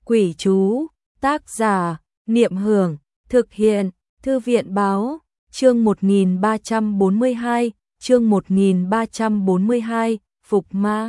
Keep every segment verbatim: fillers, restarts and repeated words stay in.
Quỷ chú, tác giả, Niệm Hưởng, thực hiện, Thư viện báo, chương một nghìn ba trăm bốn mươi hai, chương một nghìn ba trăm bốn mươi hai, Phục Ma.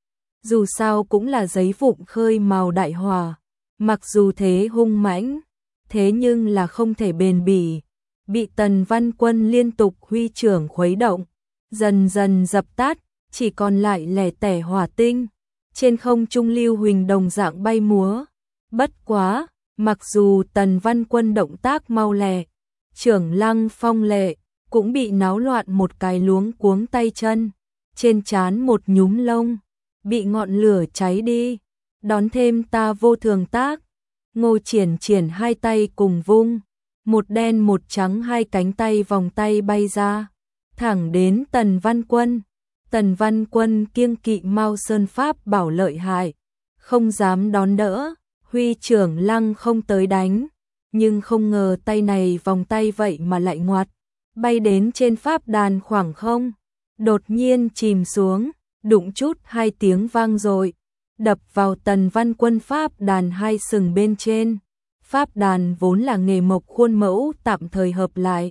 Dù sao cũng là giấy vụn khơi mào đại hỏa, mặc dù thế hung mãnh, thế nhưng là không thể bền bỉ, bị Tần Văn Quân liên tục huy trưởng khuấy động, dần dần dập tắt, chỉ còn lại lẻ tẻ hỏa tinh, trên không trung lưu huỳnh đồng dạng bay múa. Bất quá, mặc dù Tần Văn Quân động tác mau lẹ, trưởng lăng phong lệ, cũng bị náo loạn một cái luống cuống tay chân, trên trán một nhúm lông, bị ngọn lửa cháy đi, đón thêm ta vô thường tác. Ngô Triển Triển hai tay cùng vung, một đen một trắng hai cánh tay vòng tay bay ra, thẳng đến Tần Văn Quân. Tần Văn Quân kiêng kỵ Mao Sơn Pháp bảo lợi hại, không dám đón đỡ, huy trưởng lăng không tới đánh, nhưng không ngờ tay này vòng tay vậy mà lại ngoặt, bay đến trên pháp đàn khoảng không, đột nhiên chìm xuống, đụng chút hai tiếng vang dội, đập vào Tần Văn Quân pháp đàn hai sừng bên trên. Pháp đàn vốn là nghề mộc khuôn mẫu tạm thời hợp lại,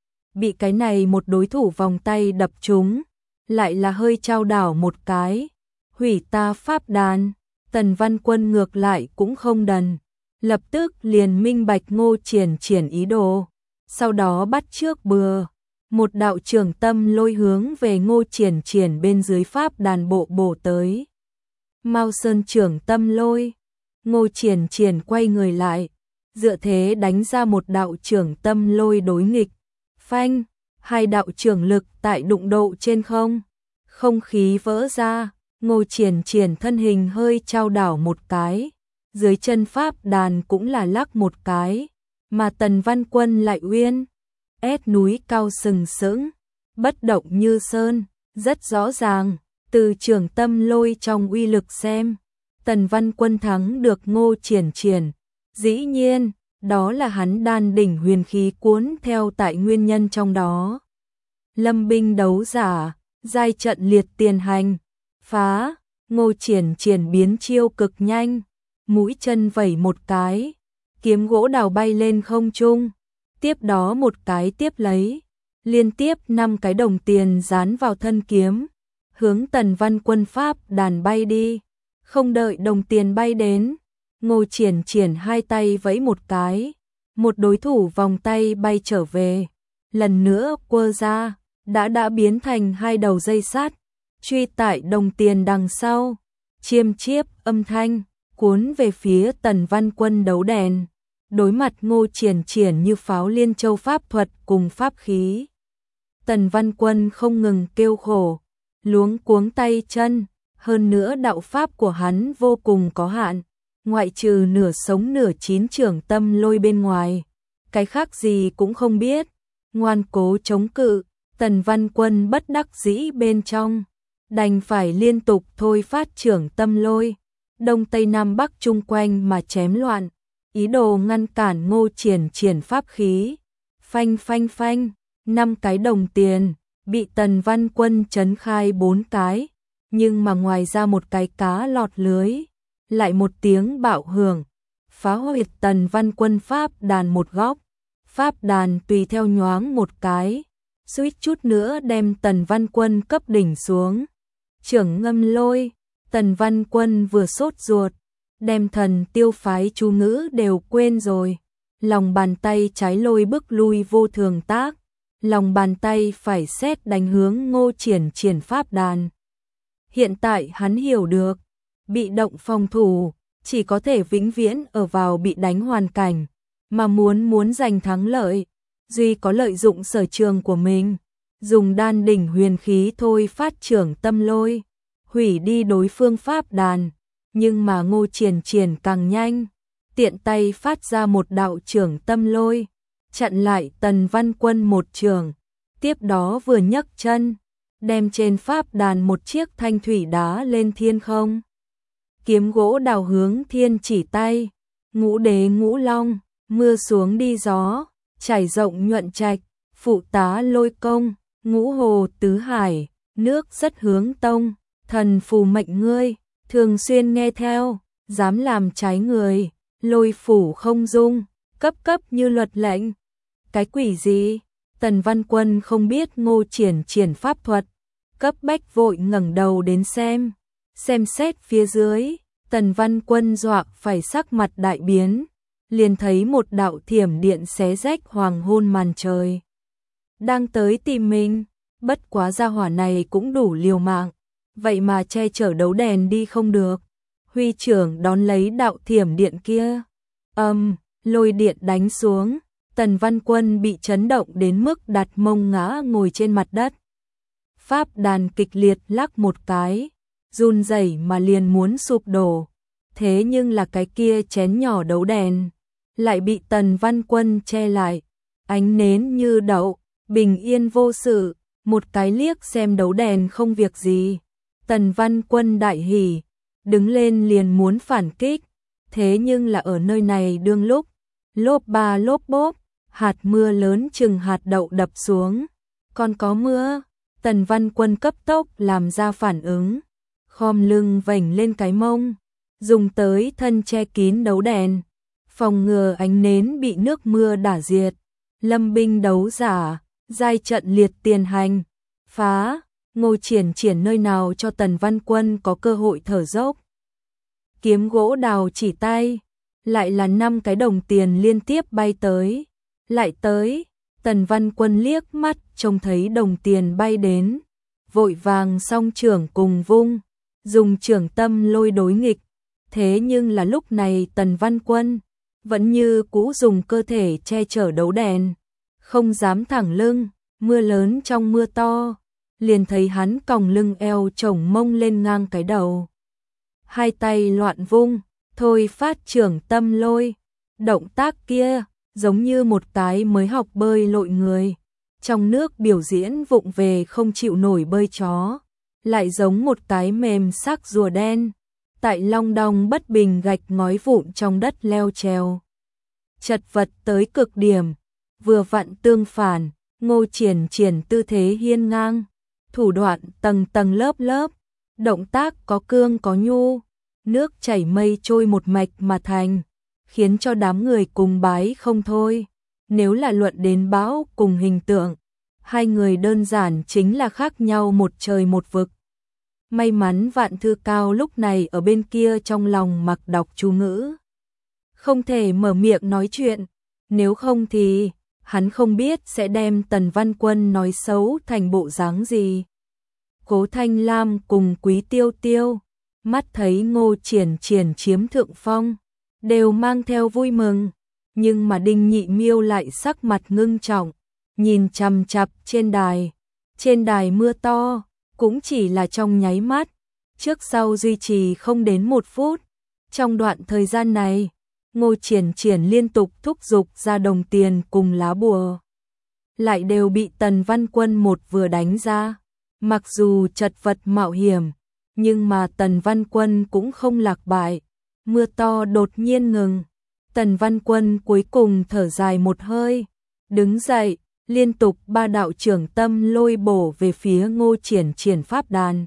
bị cái này một đối thủ vòng tay đập trúng, lại là hơi trao đảo một cái, hủy ta pháp đàn. Tần Văn Quân ngược lại cũng không đần, lập tức liền minh bạch Ngô Triển Triển ý đồ, sau đó bắt trước bừa, một đạo trường tâm lôi hướng về Ngô Triển Triển bên dưới pháp đàn bộ bổ tới. Mao Sơn trưởng tâm lôi, Ngô Triển Triển quay người lại, dựa thế đánh ra một đạo trưởng tâm lôi đối nghịch, phanh, hai đạo trưởng lực tại đụng độ trên không, không khí vỡ ra. Ngô Triển Triển thân hình hơi trao đảo một cái, dưới chân pháp đàn cũng là lắc một cái, mà Tần Văn Quân lại uyên ép núi cao sừng sững, bất động như sơn, rất rõ ràng, từ trường tâm lôi trong uy lực xem, Tần Văn Quân thắng được Ngô Triển Triển, dĩ nhiên, đó là hắn đan đỉnh huyền khí cuốn theo tại nguyên nhân trong đó. Lâm binh đấu giả, giai trận liệt tiền hành. Phá, Ngô Triển Triển biến chiêu cực nhanh, mũi chân vẩy một cái, kiếm gỗ đào bay lên không trung, tiếp đó một cái tiếp lấy, liên tiếp năm cái đồng tiền dán vào thân kiếm, hướng Tần Văn Quân pháp đàn bay đi, không đợi đồng tiền bay đến, Ngô Triển Triển hai tay vẫy một cái, một đối thủ vòng tay bay trở về, lần nữa quơ ra, đã đã biến thành hai đầu dây sắt. Truy tại đồng tiền đằng sau, chiêm chiếp âm thanh, cuốn về phía Tần Văn Quân đấu đèn, đối mặt Ngô Triển Triển như pháo liên châu pháp thuật cùng pháp khí. Tần Văn Quân không ngừng kêu khổ, luống cuống tay chân, hơn nữa đạo pháp của hắn vô cùng có hạn, ngoại trừ nửa sống nửa chín trưởng tâm lôi bên ngoài, cái khác gì cũng không biết, ngoan cố chống cự, Tần Văn Quân bất đắc dĩ bên trong. Đành phải liên tục thôi phát trưởng tâm lôi, đông tây nam bắc chung quanh mà chém loạn, ý đồ ngăn cản Ngô Triển Triển pháp khí. Phanh phanh phanh, năm cái đồng tiền, bị Tần Văn Quân chấn khai bốn cái, nhưng mà ngoài ra một cái cá lọt lưới, lại một tiếng bạo hưởng, phá huyệt Tần Văn Quân pháp đàn một góc, pháp đàn tùy theo nhoáng một cái, suýt chút nữa đem Tần Văn Quân cấp đỉnh xuống. Trưởng ngâm lôi, Tần Văn Quân vừa sốt ruột, đem thần tiêu phái chú ngữ đều quên rồi, lòng bàn tay trái lôi bức lui vô thường tác, lòng bàn tay phải xét đánh hướng Ngô Triển Triển pháp đàn. Hiện tại hắn hiểu được, bị động phòng thủ, chỉ có thể vĩnh viễn ở vào bị đánh hoàn cảnh, mà muốn muốn giành thắng lợi, duy có lợi dụng sở trường của mình. Dùng đan đỉnh huyền khí thôi phát trưởng tâm lôi, hủy đi đối phương pháp đàn, nhưng mà Ngô Triển Triển càng nhanh, tiện tay phát ra một đạo trưởng tâm lôi, chặn lại Tần Văn Quân một trường, tiếp đó vừa nhấc chân, đem trên pháp đàn một chiếc thanh thủy đá lên thiên không. Kiếm gỗ đào hướng thiên chỉ tay, ngũ đế ngũ long, mưa xuống đi gió, trải rộng nhuận trạch, phụ tá lôi công. Ngũ hồ tứ hải, nước rất hướng tông, thần phù mệnh ngươi, thường xuyên nghe theo, dám làm trái người, Lôi phủ không dung, cấp cấp như luật lệnh. Cái quỷ gì? Tần Văn Quân không biết Ngô Triển Triển pháp thuật, cấp bách vội ngẩng đầu đến xem, xem xét phía dưới, Tần Văn Quân dọa phải sắc mặt đại biến, liền thấy một đạo thiểm điện xé rách hoàng hôn màn trời. Đang tới tìm mình, bất quá gia hỏa này cũng đủ liều mạng, vậy mà che chở đấu đèn đi không được. Huy trưởng đón lấy đạo thiểm điện kia, âm, um, lôi điện đánh xuống, Tần Văn Quân bị chấn động đến mức đặt mông ngã ngồi trên mặt đất. Pháp đàn kịch liệt lắc một cái, run rẩy mà liền muốn sụp đổ, thế nhưng là cái kia chén nhỏ đấu đèn lại bị Tần Văn Quân che lại, ánh nến như đậu, bình yên vô sự, một cái liếc xem đấu đèn không việc gì. Tần Văn Quân đại hỉ, đứng lên liền muốn phản kích, thế nhưng là ở nơi này đương lúc, lốp ba lốp bốp, hạt mưa lớn chừng hạt đậu đập xuống, còn có mưa, Tần Văn Quân cấp tốc làm ra phản ứng, khom lưng vểnh lên cái mông, dùng tới thân che kín đấu đèn, phòng ngừa ánh nến bị nước mưa đả diệt. Lâm binh đấu giả, giai trận liệt tiền hành, phá, Ngô Triển Triển nơi nào cho Tần Văn Quân có cơ hội thở dốc. Kiếm gỗ đào chỉ tay, lại là năm cái đồng tiền liên tiếp bay tới, lại tới, Tần Văn Quân liếc mắt trông thấy đồng tiền bay đến, vội vàng song trưởng cùng vung, dùng trưởng tâm lôi đối nghịch, thế nhưng là lúc này Tần Văn Quân vẫn như cũ dùng cơ thể che chở đấu đèn, không dám thẳng lưng, mưa lớn trong mưa to, liền thấy hắn còng lưng eo chổng mông lên ngang cái đầu. Hai tay loạn vung, thôi phát trưởng tâm lôi, động tác kia giống như một cái mới học bơi lội người, trong nước biểu diễn vụng về không chịu nổi bơi chó, lại giống một cái mềm sắc rùa đen, tại long đong bất bình gạch ngói vụn trong đất leo trèo. Chật vật tới cực điểm, vừa vặn tương phản, Ngô Triển Triển tư thế hiên ngang, thủ đoạn tầng tầng lớp lớp, động tác có cương có nhu, nước chảy mây trôi một mạch mà thành, khiến cho đám người cùng bái không thôi. Nếu là luận đến bão cùng hình tượng, hai người đơn giản chính là khác nhau một trời một vực. May mắn Vạn Thư Cao lúc này ở bên kia trong lòng mặc đọc chú ngữ, không thể mở miệng nói chuyện, nếu không thì hắn không biết sẽ đem Tần Văn Quân nói xấu thành bộ dáng gì. Cố Thanh Lam cùng Quý Tiêu Tiêu, mắt thấy Ngô Triển Triển chiếm thượng phong, đều mang theo vui mừng, nhưng mà Đinh Nhị Miêu lại sắc mặt ngưng trọng, nhìn chằm chằm trên đài, trên đài mưa to, cũng chỉ là trong nháy mắt, trước sau duy trì không đến một phút. Trong đoạn thời gian này, Ngô Triển Triển liên tục thúc giục ra đồng tiền cùng lá bùa, lại đều bị Tần Văn Quân một vừa đánh ra. Mặc dù chật vật mạo hiểm, nhưng mà Tần Văn Quân cũng không lạc bại. Mưa to đột nhiên ngừng, Tần Văn Quân cuối cùng thở dài một hơi, đứng dậy, liên tục ba đạo trưởng tâm lôi bổ về phía Ngô Triển Triển pháp đàn.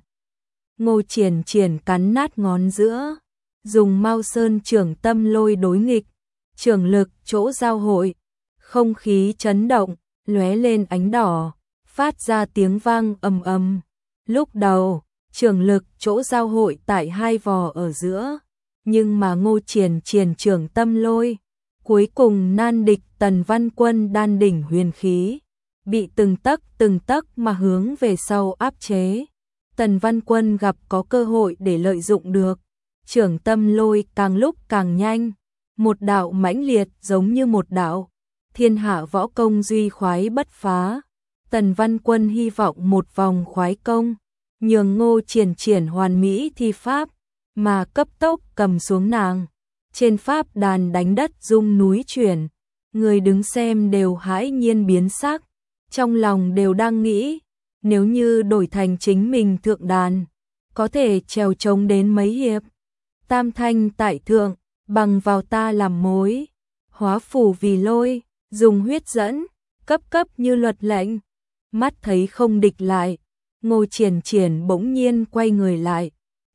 Ngô Triển Triển cắn nát ngón giữa, dùng Mao Sơn trưởng tâm lôi đối nghịch, trưởng lực chỗ giao hội, không khí chấn động, lóe lên ánh đỏ, phát ra tiếng vang ầm ầm. Lúc đầu, trưởng lực chỗ giao hội tại hai vò ở giữa, nhưng mà Ngô Triển Triển trưởng tâm lôi, cuối cùng nan địch Tần Văn Quân đan đỉnh huyền khí, bị từng tấc từng tấc mà hướng về sau áp chế. Tần Văn Quân gặp có cơ hội để lợi dụng được, trưởng tâm lôi càng lúc càng nhanh, một đạo mãnh liệt giống như một đạo thiên hạ võ công duy khoái bất phá. Tần Văn Quân hy vọng một vòng khoái công, nhường Ngô Triển Triển hoàn mỹ thi pháp, mà cấp tốc cầm xuống nàng. Trên pháp đàn đánh đất rung núi chuyển, người đứng xem đều hãi nhiên biến sắc, trong lòng đều đang nghĩ, nếu như đổi thành chính mình thượng đàn, có thể trèo trống đến mấy hiệp. Tam thanh tại thượng, bằng vào ta làm mối, hóa phủ vì lôi, dùng huyết dẫn, cấp cấp như luật lệnh. Mắt thấy không địch lại, Ngô Triển Triển bỗng nhiên quay người lại,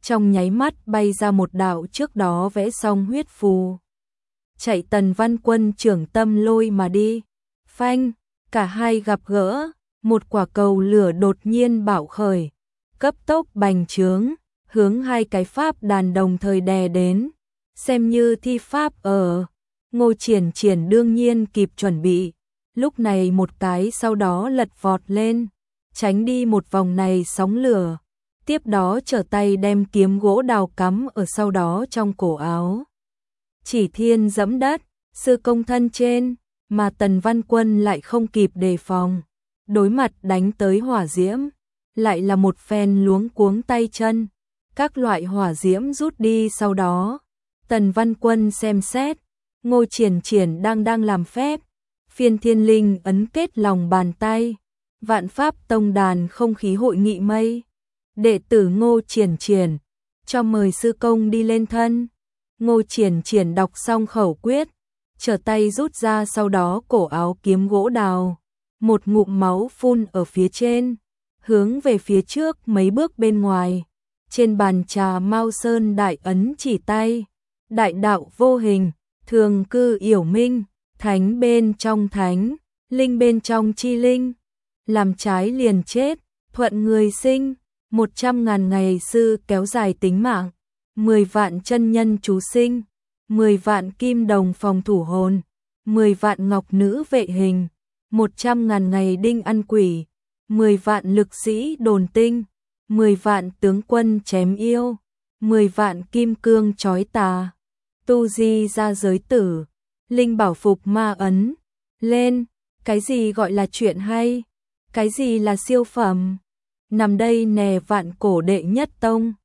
trong nháy mắt bay ra một đạo trước đó vẽ xong huyết phù. Chạy Tần Văn Quân trưởng tâm lôi mà đi. Phanh, cả hai gặp gỡ, một quả cầu lửa đột nhiên bạo khởi, cấp tốc bành trướng, hướng hai cái pháp đàn đồng thời đè đến, xem như thi pháp ở. Ngô Triển Triển đương nhiên kịp chuẩn bị, lúc này một cái sau đó lật vọt lên, tránh đi một vòng này sóng lửa, tiếp đó trở tay đem kiếm gỗ đào cắm ở sau đó trong cổ áo. Chỉ Thiên dẫm đất, sư công thân trên, mà Tần Văn Quân lại không kịp đề phòng, đối mặt đánh tới hỏa diễm, lại là một phen luống cuống tay chân, các loại hỏa diễm rút đi sau đó. Tần Văn Quân xem xét, Ngô Triển Triển đang đang làm phép, phiên thiên linh ấn kết lòng bàn tay, vạn pháp tông đàn không khí hội nghị mây. Đệ tử Ngô Triển Triển, cho mời sư công đi lên thân. Ngô Triển Triển đọc xong khẩu quyết, trở tay rút ra sau đó cổ áo kiếm gỗ đào, một ngụm máu phun ở phía trên, hướng về phía trước mấy bước bên ngoài. Trên bàn trà Mao Sơn đại ấn chỉ tay, đại đạo vô hình, thường cư yểu minh, thánh bên trong thánh, linh bên trong chi linh, làm trái liền chết, thuận người sinh, một trăm ngàn ngày sư kéo dài tính mạng, mười vạn chân nhân chú sinh, mười vạn kim đồng phòng thủ hồn, mười vạn ngọc nữ vệ hình, một trăm ngàn ngày đinh ăn quỷ, mười vạn lực sĩ đồn tinh, mười vạn tướng quân chém yêu, mười vạn kim cương chói tà, tu di ra giới tử, linh bảo phục ma ấn, lên, cái gì gọi là chuyện hay, cái gì là siêu phẩm, nằm đây nè vạn cổ đệ nhất tông.